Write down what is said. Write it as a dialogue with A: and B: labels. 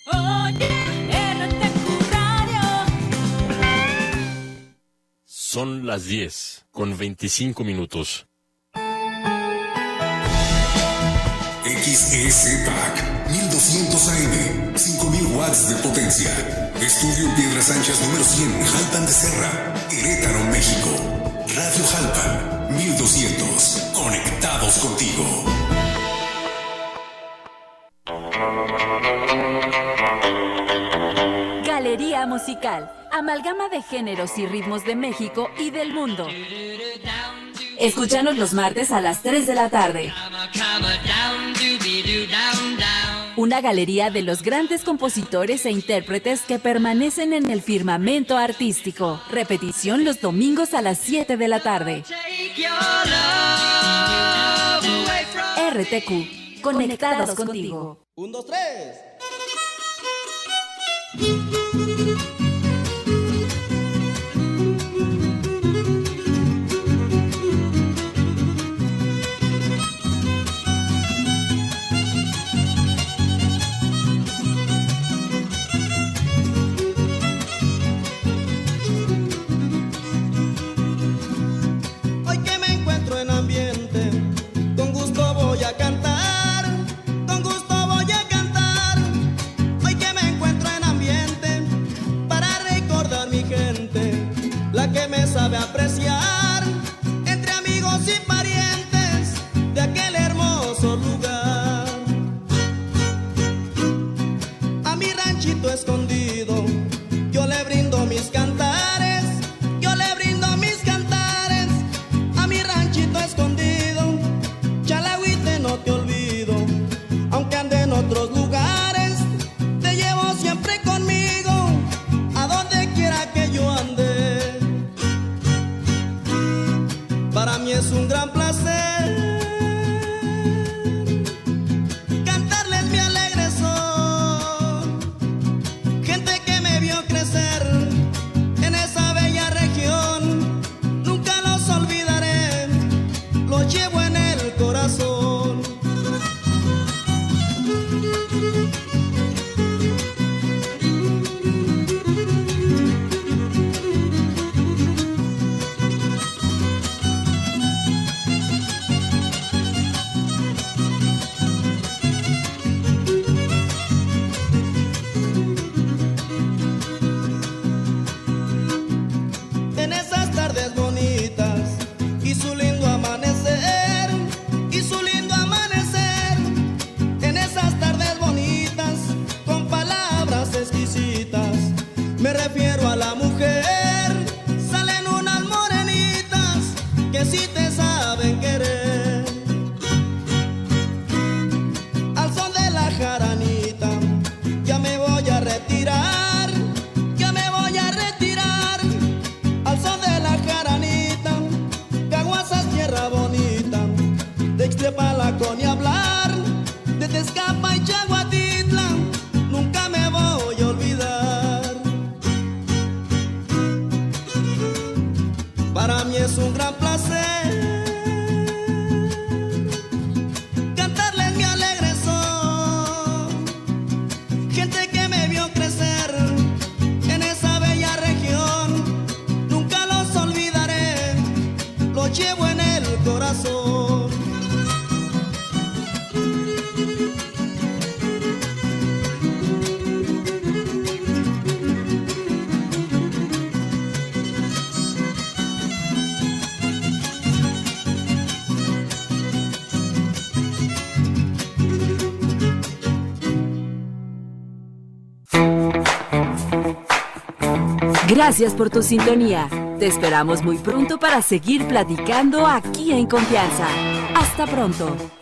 A: Oye, RTQ Radio.
B: Son las 10:25.
C: XEZ-PAC 1200 AM, 5000 watts de potencia. Estudio Piedras Anchas número 100, Jalpan de Serra, Querétaro, México. Radio Jalpan 1200, conectados contigo.
D: Galería Musical, amalgama de géneros y ritmos de México y del mundo. Escúchanos los martes a las 3 de la tarde. Una galería de los grandes compositores e intérpretes que permanecen en el firmamento artístico. Repetición los domingos a las 7 de la tarde. RTQ, conectados contigo.
E: 1, 2, 3.
F: Hoy que me encuentro en ambiente, con gusto voy a cantar, con gusto voy a cantar. Hoy que me encuentro en ambiente, para recordar mi gente, la que me sabe apreciar, entre amigos y parientes, de aquel hermoso lugar. A mi ranchito escondido, yo le brindo mis cantares, yo le brindo mis cantares. A mi ranchito escondido, Chalagüite, no te olvido, aunque ande en otros lugares, te llevo siempre conmigo, a donde quiera que yo ande. Para mí es un gran placer cantarles mi alegre son, gente que me vio crecer en esa bella región. Nunca los olvidaré, los llevo en el corazón. En esas tardes bonitas y su lindo amanecer, y su lindo amanecer. En esas tardes bonitas, con palabras exquisitas, me refiero a la mujer. Salen unas morenitas que sí te saben querer. Al son de la jaranita, ya me voy a retirar, ya me voy a retirar. Al son de la jaranita, Caguasas, tierra bonita, de Ixtepalacón ni hablar, de Tezcapa y Chaguatitla, nunca me voy a olvidar. Para mí es un gran placer cantarles mi alegre son, gente que me vio crecer en esa bella región. Nunca los olvidaré, los llevo en el corazón.
D: Gracias por tu sintonía. Te esperamos muy pronto para seguir platicando aquí en Confianza. Hasta pronto.